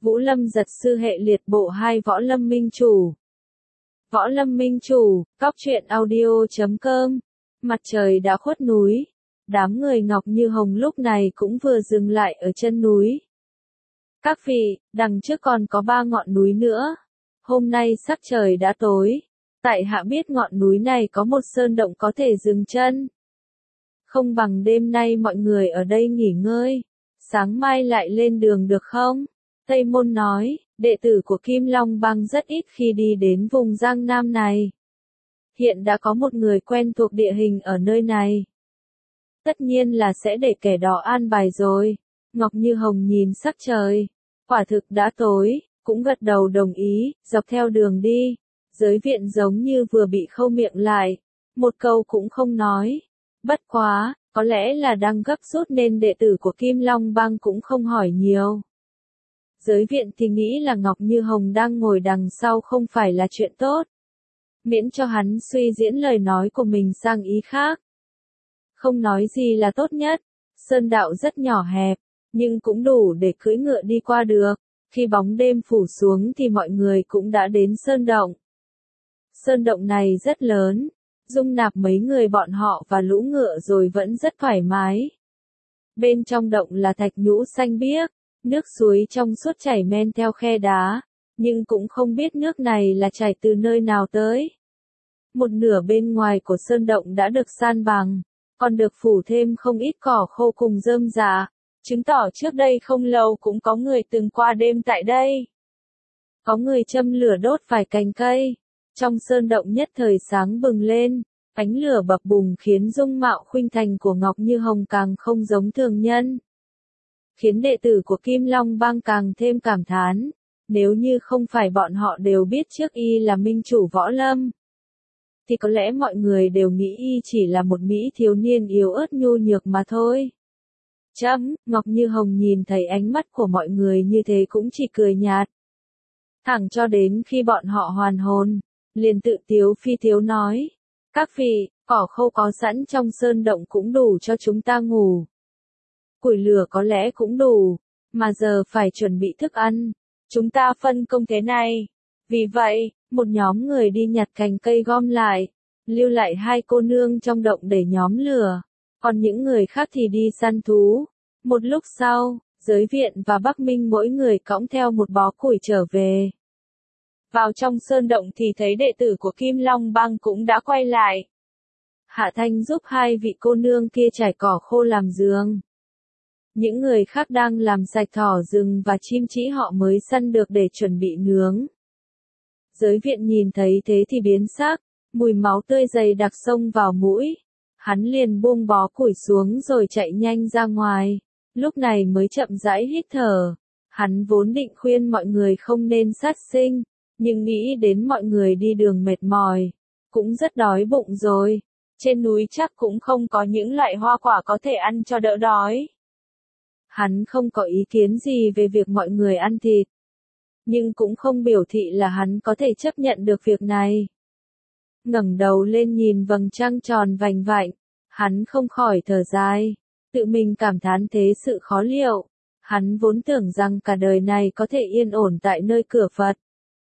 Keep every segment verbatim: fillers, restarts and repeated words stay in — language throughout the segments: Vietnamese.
Vũ Lâm giật sư hệ liệt bộ hai Võ Lâm Minh Chủ. Võ Lâm Minh Chủ, cóc truyện audio chấm com. Mặt trời đã khuất núi. Đám người Ngọc Như Hồng lúc này cũng vừa dừng lại ở chân núi. Các vị, đằng trước còn có ba ngọn núi nữa. Hôm nay sắc trời đã tối. Tại hạ biết ngọn núi này có một sơn động có thể dừng chân. Không bằng đêm nay mọi người ở đây nghỉ ngơi. Sáng mai lại lên đường được không? Tây Môn nói, đệ tử của Kim Long Bang rất ít khi đi đến vùng Giang Nam này. Hiện đã có một người quen thuộc địa hình ở nơi này. Tất nhiên là sẽ để kẻ đó an bài rồi. Ngọc Như Hồng nhìn sắc trời. Quả thực đã tối, cũng gật đầu đồng ý, dọc theo đường đi. Giới viện giống như vừa bị khâu miệng lại. Một câu cũng không nói. Bất quá, có lẽ là đang gấp rút nên đệ tử của Kim Long Bang cũng không hỏi nhiều. Giới viện thì nghĩ là Ngọc Như Hồng đang ngồi đằng sau không phải là chuyện tốt. Miễn cho hắn suy diễn lời nói của mình sang ý khác. Không nói gì là tốt nhất. Sơn đạo rất nhỏ hẹp, nhưng cũng đủ để cưỡi ngựa đi qua được. Khi bóng đêm phủ xuống thì mọi người cũng đã đến sơn động. Sơn động này rất lớn, dung nạp mấy người bọn họ và lũ ngựa rồi vẫn rất thoải mái. Bên trong động là thạch nhũ xanh biếc, nước suối trong suốt chảy men theo khe đá, nhưng cũng không biết nước này là chảy từ nơi nào tới. Một nửa bên ngoài của sơn động đã được san bằng, còn được phủ thêm không ít cỏ khô cùng rơm rạ, chứng tỏ trước đây không lâu cũng có người từng qua đêm tại đây. Có người châm lửa đốt vài cành cây, trong sơn động nhất thời sáng bừng lên, ánh lửa bập bùng khiến dung mạo khuynh thành của Ngọc Như Hồng càng không giống thường nhân. Khiến đệ tử của Kim Long Bang càng thêm cảm thán, nếu như không phải bọn họ đều biết trước y là minh chủ võ lâm, thì có lẽ mọi người đều nghĩ y chỉ là một mỹ thiếu niên yếu ớt nhu nhược mà thôi. Chấm, Ngọc Như Hồng nhìn thấy ánh mắt của mọi người như thế cũng chỉ cười nhạt. Thẳng cho đến khi bọn họ hoàn hồn, liền tự tiếu phi tiếu nói, các vị, cỏ khô có sẵn trong sơn động cũng đủ cho chúng ta ngủ. Củi lửa có lẽ cũng đủ, mà giờ phải chuẩn bị thức ăn. Chúng ta phân công thế này. Vì vậy, một nhóm người đi nhặt cành cây gom lại, lưu lại hai cô nương trong động để nhóm lửa, còn những người khác thì đi săn thú. Một lúc sau, Giới Viện và Bắc Minh mỗi người cõng theo một bó củi trở về. Vào trong sơn động thì thấy đệ tử của Kim Long Bang cũng đã quay lại. Hạ Thanh giúp hai vị cô nương kia trải cỏ khô làm giường. Những người khác đang làm sạch thỏ rừng và chim trĩ họ mới săn được để chuẩn bị nướng. Giới Viện nhìn thấy thế thì biến sắc, mùi máu tươi dày đặc xông vào mũi. Hắn liền buông bó củi xuống rồi chạy nhanh ra ngoài, lúc này mới chậm rãi hít thở. Hắn vốn định khuyên mọi người không nên sát sinh, nhưng nghĩ đến mọi người đi đường mệt mỏi, cũng rất đói bụng rồi. Trên núi chắc cũng không có những loại hoa quả có thể ăn cho đỡ đói. Hắn không có ý kiến gì về việc mọi người ăn thịt, nhưng cũng không biểu thị là hắn có thể chấp nhận được việc này. Ngẩng đầu lên nhìn vầng trăng tròn vành vạnh, hắn không khỏi thở dài, tự mình cảm thán thế sự khó liệu. Hắn vốn tưởng rằng cả đời này có thể yên ổn tại nơi cửa Phật.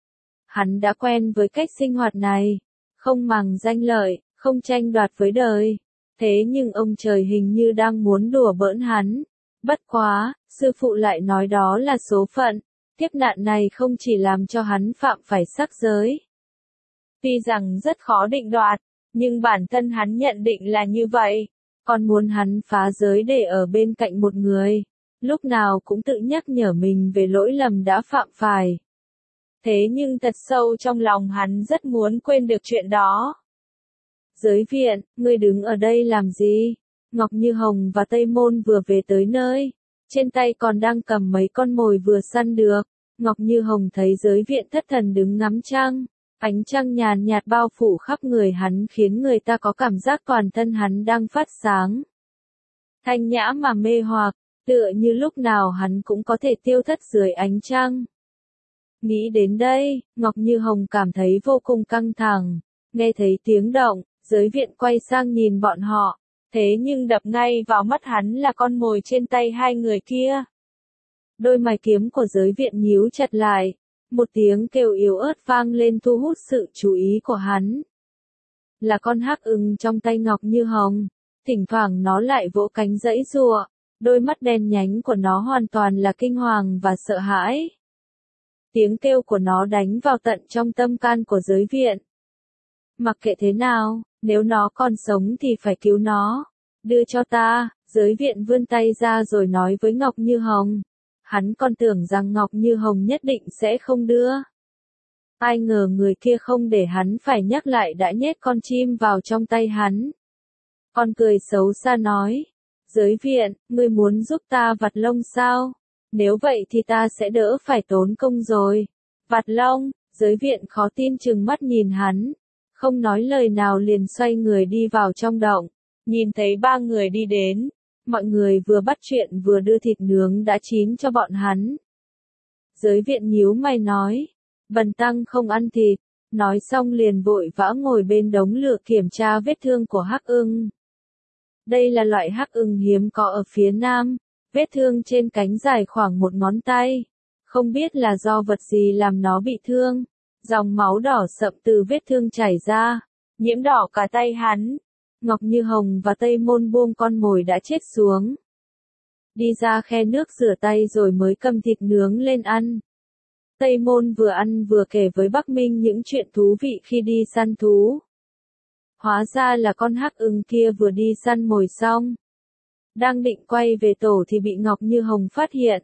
Hắn đã quen với cách sinh hoạt này, không màng danh lợi, không tranh đoạt với đời. Thế nhưng ông trời hình như đang muốn đùa bỡn hắn. Bất quá, sư phụ lại nói đó là số phận, kiếp nạn này không chỉ làm cho hắn phạm phải sắc giới. Tuy rằng rất khó định đoạt, nhưng bản thân hắn nhận định là như vậy, còn muốn hắn phá giới để ở bên cạnh một người, lúc nào cũng tự nhắc nhở mình về lỗi lầm đã phạm phải. Thế nhưng thật sâu trong lòng hắn rất muốn quên được chuyện đó. Giới Viện, ngươi đứng ở đây làm gì? Ngọc Như Hồng và Tây Môn vừa về tới nơi, trên tay còn đang cầm mấy con mồi vừa săn được. Ngọc Như Hồng thấy Giới Viện thất thần đứng ngắm trăng, ánh trăng nhàn nhạt bao phủ khắp người hắn khiến người ta có cảm giác toàn thân hắn đang phát sáng. Thanh nhã mà mê hoặc, tựa như lúc nào hắn cũng có thể tiêu thất dưới ánh trăng. Nghĩ đến đây, Ngọc Như Hồng cảm thấy vô cùng căng thẳng, nghe thấy tiếng động, Giới Viện quay sang nhìn bọn họ. Thế nhưng đập ngay vào mắt hắn là con mồi trên tay hai người kia. Đôi mày kiếm của giới viện nhíu chặt lại. Một tiếng kêu yếu ớt vang lên thu hút sự chú ý của hắn. Là con hắc ưng trong tay Ngọc Như Hồng. Thỉnh thoảng nó lại vỗ cánh giãy giụa. Đôi mắt đen nhánh của nó hoàn toàn là kinh hoàng và sợ hãi. Tiếng kêu của nó đánh vào tận trong tâm can của giới viện. Mặc kệ thế nào, nếu nó còn sống thì phải cứu nó. Đưa cho ta, giới viện vươn tay ra rồi nói với Ngọc Như Hồng. Hắn còn tưởng rằng Ngọc Như Hồng nhất định sẽ không đưa. Ai ngờ người kia không để hắn phải nhắc lại đã nhét con chim vào trong tay hắn. Con cười xấu xa nói. Giới viện, ngươi muốn giúp ta vặt lông sao? Nếu vậy thì ta sẽ đỡ phải tốn công rồi. Vặt lông, giới viện khó tin chừng mắt nhìn hắn. Không nói lời nào liền xoay người đi vào trong động. Nhìn thấy ba người đi đến. Mọi người vừa bắt chuyện vừa đưa thịt nướng đã chín cho bọn hắn. Giới viện nhíu mày nói. Bần tăng không ăn thịt. Nói xong liền vội vã ngồi bên đống lửa kiểm tra vết thương của hắc ưng. Đây là loại hắc ưng hiếm có ở phía Nam. Vết thương trên cánh dài khoảng một ngón tay. Không biết là do vật gì làm nó bị thương. Dòng máu đỏ sậm từ vết thương chảy ra. Nhiễm đỏ cả tay hắn. Ngọc Như Hồng và Tây Môn buông con mồi đã chết xuống. Đi ra khe nước rửa tay rồi mới cầm thịt nướng lên ăn. Tây Môn vừa ăn vừa kể với Bắc Minh những chuyện thú vị khi đi săn thú. Hóa ra là con hắc ưng kia vừa đi săn mồi xong. Đang định quay về tổ thì bị Ngọc Như Hồng phát hiện.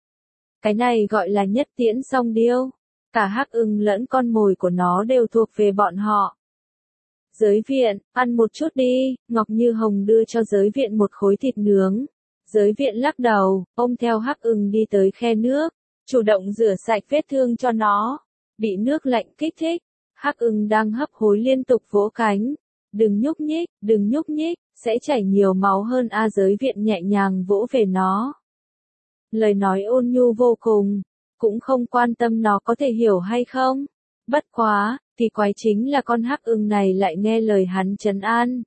Cái này gọi là nhất tiễn song điêu. Cả hắc ưng lẫn con mồi của nó đều thuộc về bọn họ. Giới viện, ăn một chút đi, Ngọc Như Hồng đưa cho giới viện một khối thịt nướng. Giới viện lắc đầu, ôm theo hắc ưng đi tới khe nước, chủ động rửa sạch vết thương cho nó. Bị nước lạnh kích thích, hắc ưng đang hấp hối liên tục vỗ cánh. Đừng nhúc nhích, đừng nhúc nhích, sẽ chảy nhiều máu hơn a. Giới viện nhẹ nhàng vỗ về nó. Lời nói ôn nhu vô cùng, cũng không quan tâm nó có thể hiểu hay không. Bất quá, thì quái chính là con hắc ưng này lại nghe lời hắn trấn an.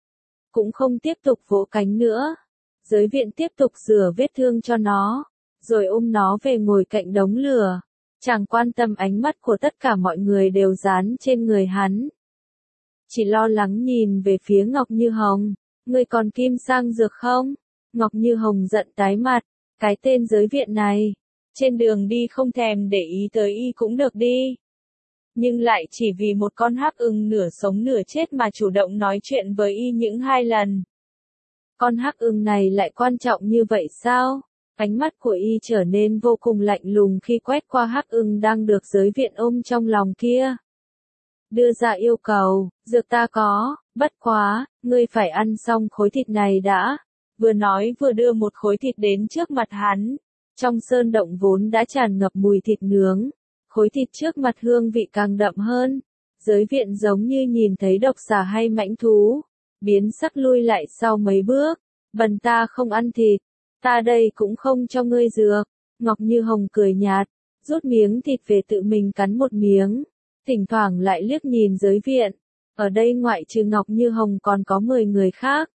Cũng không tiếp tục vỗ cánh nữa. Giới viện tiếp tục rửa vết thương cho nó, rồi ôm nó về ngồi cạnh đống lửa. Chẳng quan tâm ánh mắt của tất cả mọi người đều dán trên người hắn. Chỉ lo lắng nhìn về phía Ngọc Như Hồng. Ngươi còn kim sang dược không? Ngọc Như Hồng giận tái mặt. Cái tên giới viện này. Trên đường đi không thèm để ý tới y cũng được đi. Nhưng lại chỉ vì một con hắc ưng nửa sống nửa chết mà chủ động nói chuyện với y những hai lần. Con hắc ưng này lại quan trọng như vậy sao? Ánh mắt của y trở nên vô cùng lạnh lùng khi quét qua hắc ưng đang được giới viện ôm trong lòng kia. Đưa ra yêu cầu, dược ta có, bất quá, ngươi phải ăn xong khối thịt này đã. Vừa nói vừa đưa một khối thịt đến trước mặt hắn. Trong sơn động vốn đã tràn ngập mùi thịt nướng. Khối thịt trước mặt hương vị càng đậm hơn. Giới viện giống như nhìn thấy độc xà hay mãnh thú. Biến sắc lui lại sau mấy bước. Bần ta không ăn thịt. Ta đây cũng không cho ngươi dược. Ngọc Như Hồng cười nhạt. Rút miếng thịt về tự mình cắn một miếng. Thỉnh thoảng lại liếc nhìn giới viện. Ở đây ngoại trừ Ngọc Như Hồng còn có mười người khác.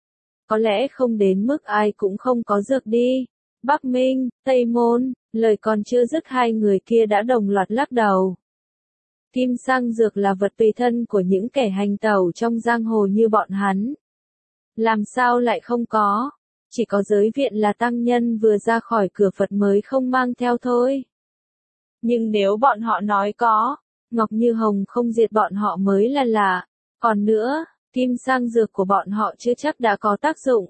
Có lẽ không đến mức ai cũng không có dược đi. Bắc Minh, Tây Môn, lời còn chưa dứt hai người kia đã đồng loạt lắc đầu. Kim sang dược là vật tùy thân của những kẻ hành tẩu trong giang hồ như bọn hắn. Làm sao lại không có? Chỉ có giới viện là tăng nhân vừa ra khỏi cửa Phật mới không mang theo thôi. Nhưng nếu bọn họ nói có, Ngọc Như Hồng không diệt bọn họ mới là lạ. Còn nữa, kim sang dược của bọn họ chưa chắc đã có tác dụng.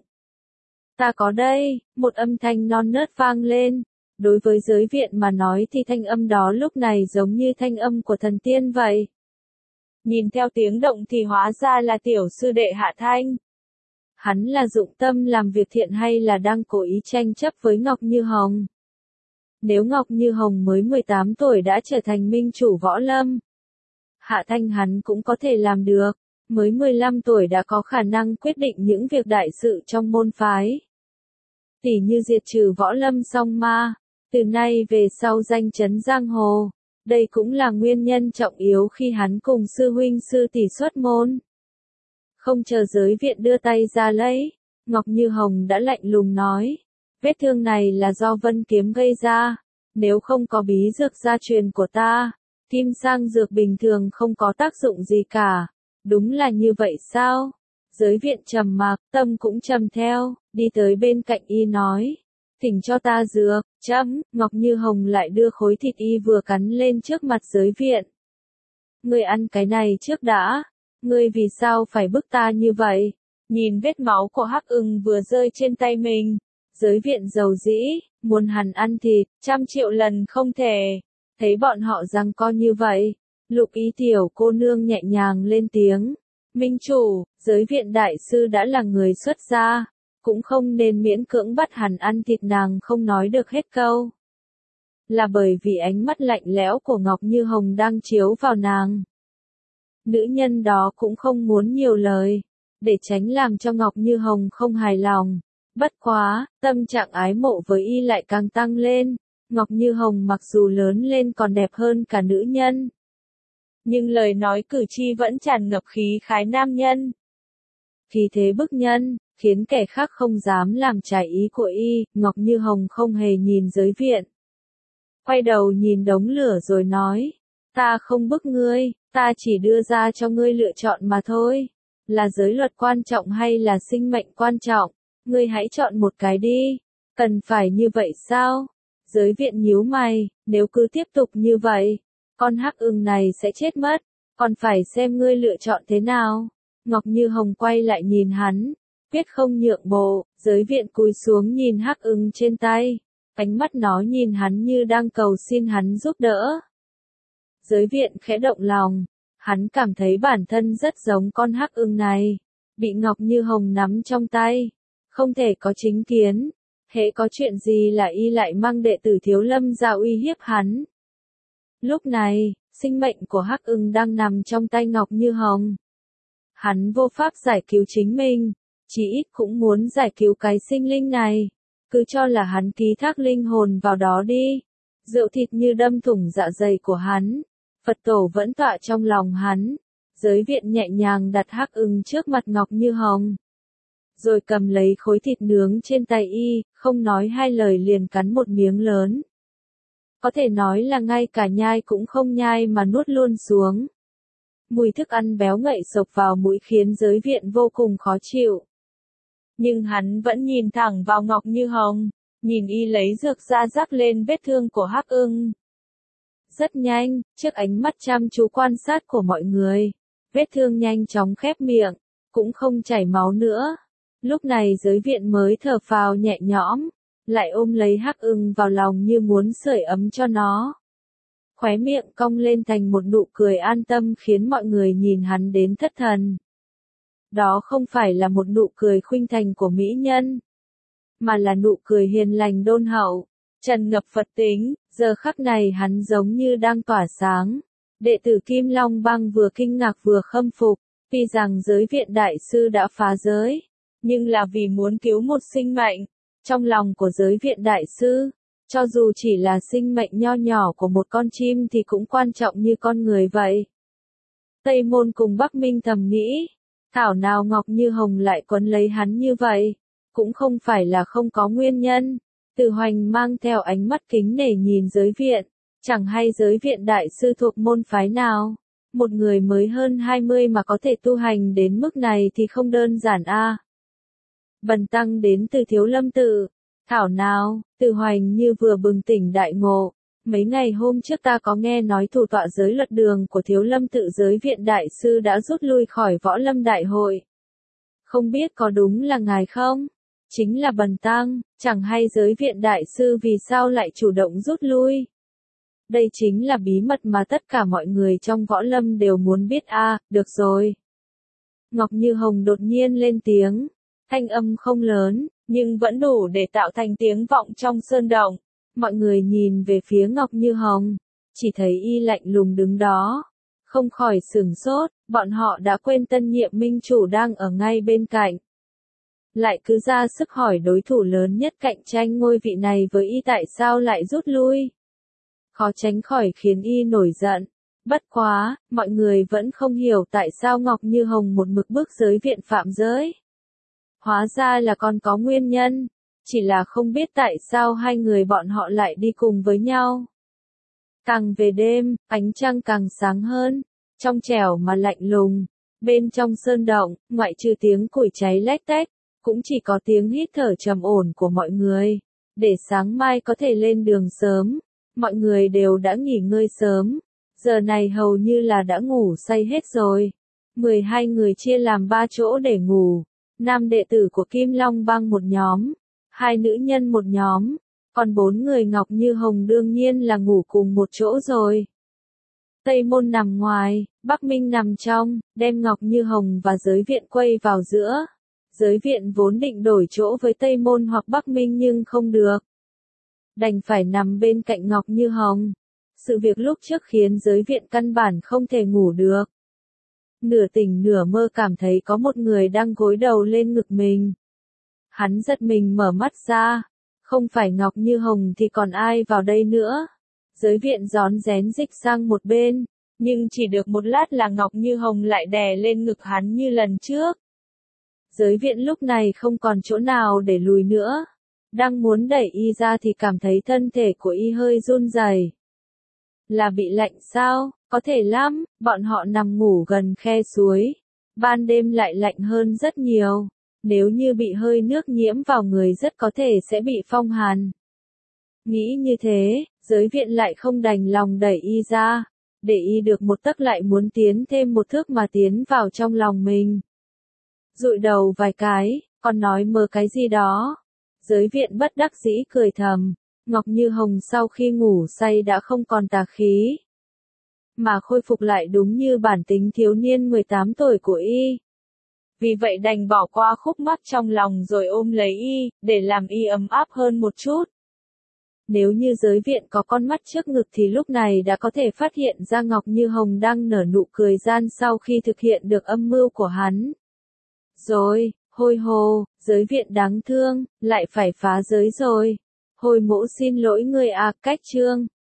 Ta có đây, một âm thanh non nớt vang lên. Đối với giới viện mà nói thì thanh âm đó lúc này giống như thanh âm của thần tiên vậy. Nhìn theo tiếng động thì hóa ra là tiểu sư đệ Hạ Thanh. Hắn là dụng tâm làm việc thiện hay là đang cố ý tranh chấp với Ngọc Như Hồng? Nếu Ngọc Như Hồng mới mười tám tuổi đã trở thành minh chủ võ lâm, Hạ Thanh hắn cũng có thể làm được. Mới mười lăm tuổi đã có khả năng quyết định những việc đại sự trong môn phái. Tỉ như diệt trừ võ lâm song ma, từ nay về sau danh chấn giang hồ. Đây cũng là nguyên nhân trọng yếu khi hắn cùng sư huynh sư tỷ xuất môn. Không chờ giới viện đưa tay ra lấy, Ngọc Như Hồng đã lạnh lùng nói. Vết thương này là do Vân Kiếm gây ra. Nếu không có bí dược gia truyền của ta, kim sang dược bình thường không có tác dụng gì cả. Đúng là như vậy sao? Giới viện trầm mặc, tâm cũng trầm theo, đi tới bên cạnh y nói. Thỉnh cho ta dược, chấm, Ngọc Như Hồng lại đưa khối thịt y vừa cắn lên trước mặt giới viện. Ngươi ăn cái này trước đã, ngươi vì sao phải bức ta như vậy? Nhìn vết máu của Hắc Ưng vừa rơi trên tay mình, giới viện dầu dĩ, muốn hắn ăn thịt, trăm triệu lần không thể. Thấy bọn họ giằng co như vậy, Lục Ý tiểu cô nương nhẹ nhàng lên tiếng. Minh chủ, giới viện đại sư đã là người xuất gia, cũng không nên miễn cưỡng bắt hắn ăn thịt. Nàng không nói được hết câu. Là bởi vì ánh mắt lạnh lẽo của Ngọc Như Hồng đang chiếu vào nàng. Nữ nhân đó cũng không muốn nhiều lời, để tránh làm cho Ngọc Như Hồng không hài lòng. Bất quá, tâm trạng ái mộ với y lại càng tăng lên. Ngọc Như Hồng mặc dù lớn lên còn đẹp hơn cả nữ nhân, nhưng lời nói cử chỉ vẫn tràn ngập khí khái nam nhân. Khí thế bức nhân, khiến kẻ khác không dám làm trái ý của y. Ngọc Như Hồng không hề nhìn giới viện. Quay đầu nhìn đống lửa rồi nói, ta không bức ngươi, ta chỉ đưa ra cho ngươi lựa chọn mà thôi. Là giới luật quan trọng hay là sinh mệnh quan trọng? Ngươi hãy chọn một cái đi. Cần phải như vậy sao? Giới viện nhíu mày, nếu cứ tiếp tục như vậy, con Hắc Ưng này sẽ chết mất, còn phải xem ngươi lựa chọn thế nào. Ngọc Như Hồng quay lại nhìn hắn, quyết không nhượng bộ. Giới viện cúi xuống nhìn Hắc Ưng trên tay, ánh mắt nó nhìn hắn như đang cầu xin hắn giúp đỡ. Giới viện khẽ động lòng, hắn cảm thấy bản thân rất giống con Hắc Ưng này, bị Ngọc Như Hồng nắm trong tay, không thể có chính kiến. Hễ có chuyện gì là y lại mang đệ tử Thiếu Lâm ra uy hiếp hắn. Lúc này, sinh mệnh của Hắc Ưng đang nằm trong tay Ngọc Như Hồng. Hắn vô pháp giải cứu chính mình, chỉ ít cũng muốn giải cứu cái sinh linh này. Cứ cho là hắn ký thác linh hồn vào đó đi. Rượu thịt như đâm thủng dạ dày của hắn. Phật tổ vẫn tọa trong lòng hắn. Giới viện nhẹ nhàng đặt Hắc Ưng trước mặt Ngọc Như Hồng, rồi cầm lấy khối thịt nướng trên tay y, không nói hai lời liền cắn một miếng lớn. Có thể nói là ngay cả nhai cũng không nhai mà nuốt luôn xuống. Mùi thức ăn béo ngậy xộc vào mũi khiến giới viện vô cùng khó chịu. Nhưng hắn vẫn nhìn thẳng vào Ngọc Như Hồng, nhìn y lấy dược ra rắc lên vết thương của Hắc Ưng. Rất nhanh, trước ánh mắt chăm chú quan sát của mọi người, vết thương nhanh chóng khép miệng, cũng không chảy máu nữa. Lúc này giới viện mới thở phào nhẹ nhõm, lại ôm lấy Hắc Ưng vào lòng như muốn sưởi ấm cho nó. Khóe miệng cong lên thành một nụ cười an tâm khiến mọi người nhìn hắn đến thất thần. Đó không phải là một nụ cười khuynh thành của mỹ nhân, mà là nụ cười hiền lành đôn hậu, tràn ngập Phật tính. Giờ khắc này hắn giống như đang tỏa sáng. Đệ tử Kim Long Bang vừa kinh ngạc vừa khâm phục, vì rằng giới viện đại sư đã phá giới, nhưng là vì muốn cứu một sinh mệnh. Trong lòng của giới viện đại sư, cho dù chỉ là sinh mệnh nho nhỏ của một con chim thì cũng quan trọng như con người vậy. Tây Môn cùng Bắc Minh thầm nghĩ, thảo nào Ngọc Như Hồng lại quấn lấy hắn như vậy, cũng không phải là không có nguyên nhân. Từ Hoành mang theo ánh mắt kính nể nhìn giới viện, chẳng hay giới viện đại sư thuộc môn phái nào. Một người mới hơn hai mươi mà có thể tu hành đến mức này thì không đơn giản a. À. Bần tăng đến từ Thiếu Lâm tự. Thảo nào, Từ Hoành như vừa bừng tỉnh đại ngộ. Mấy ngày hôm trước ta có nghe nói thủ tọa giới luật đường của Thiếu Lâm tự giới viện đại sư đã rút lui khỏi võ lâm đại hội. Không biết có đúng là ngài không? Chính là bần tăng, chẳng hay giới viện đại sư vì sao lại chủ động rút lui. Đây chính là bí mật mà tất cả mọi người trong võ lâm đều muốn biết a. À, được rồi. Ngọc Như Hồng đột nhiên lên tiếng, thanh âm không lớn, nhưng vẫn đủ để tạo thành tiếng vọng trong sơn động. Mọi người nhìn về phía Ngọc Như Hồng, chỉ thấy y lạnh lùng đứng đó, không khỏi sửng sốt, bọn họ đã quên tân nhiệm minh chủ đang ở ngay bên cạnh. Lại cứ ra sức hỏi đối thủ lớn nhất cạnh tranh ngôi vị này với y tại sao lại rút lui. Khó tránh khỏi khiến y nổi giận. Bất quá, mọi người vẫn không hiểu tại sao Ngọc Như Hồng một mực bước giới viện phạm giới. Hóa ra là còn có nguyên nhân. chỉ là không biết tại sao hai người bọn họ lại đi cùng với nhau. Càng về đêm, ánh trăng càng sáng hơn, trong trẻo mà lạnh lùng. Bên trong sơn động, ngoại trừ tiếng củi cháy lách tách, cũng chỉ có tiếng hít thở trầm ổn của mọi người. Để sáng mai có thể lên đường sớm, mọi người đều đã nghỉ ngơi sớm. Giờ này hầu như là đã ngủ say hết rồi. mười hai người chia làm ba chỗ để ngủ. Nam đệ tử của Kim Long Bang một nhóm, hai nữ nhân một nhóm, còn bốn người Ngọc Như Hồng đương nhiên là ngủ cùng một chỗ rồi. Tây Môn nằm ngoài, Bắc Minh nằm trong, đem Ngọc Như Hồng và Giới Viện quay vào giữa. Giới Viện vốn định đổi chỗ với Tây Môn hoặc Bắc Minh nhưng không được. Đành phải nằm bên cạnh Ngọc Như Hồng. Sự việc lúc trước khiến Giới Viện căn bản không thể ngủ được. Nửa tỉnh nửa mơ cảm thấy có một người đang gối đầu lên ngực mình. Hắn giật mình mở mắt ra. Không phải Ngọc Như Hồng thì còn ai vào đây nữa. Giới Viện rón rén dịch sang một bên, nhưng chỉ được một lát là Ngọc Như Hồng lại đè lên ngực hắn như lần trước. Giới Viện lúc này không còn chỗ nào để lùi nữa. Đang muốn đẩy y ra thì cảm thấy thân thể của y hơi run rẩy. Là bị lạnh sao? Có thể lắm, bọn họ nằm ngủ gần khe suối. Ban đêm lại lạnh hơn rất nhiều. Nếu như bị hơi nước nhiễm vào người rất có thể sẽ bị phong hàn. Nghĩ như thế, Giới Viện lại không đành lòng đẩy y ra. Để y được một tấc lại muốn tiến thêm một thước mà tiến vào trong lòng mình. Dụi đầu vài cái, còn nói mơ cái gì đó. Giới Viện bất đắc dĩ cười thầm. Ngọc Như Hồng sau khi ngủ say đã không còn tà khí. Mà khôi phục lại đúng như bản tính thiếu niên mười tám tuổi của y. Vì vậy đành bỏ qua khúc mắc trong lòng rồi ôm lấy y, để làm y ấm áp hơn một chút. Nếu như Giới Viện có con mắt trước ngực thì lúc này đã có thể phát hiện ra Ngọc Như Hồng đang nở nụ cười gian sau khi thực hiện được âm mưu của hắn. Rồi, Hôi hồ, Giới Viện đáng thương, lại phải phá giới rồi. Hồi mỗ xin lỗi người à, cách chương.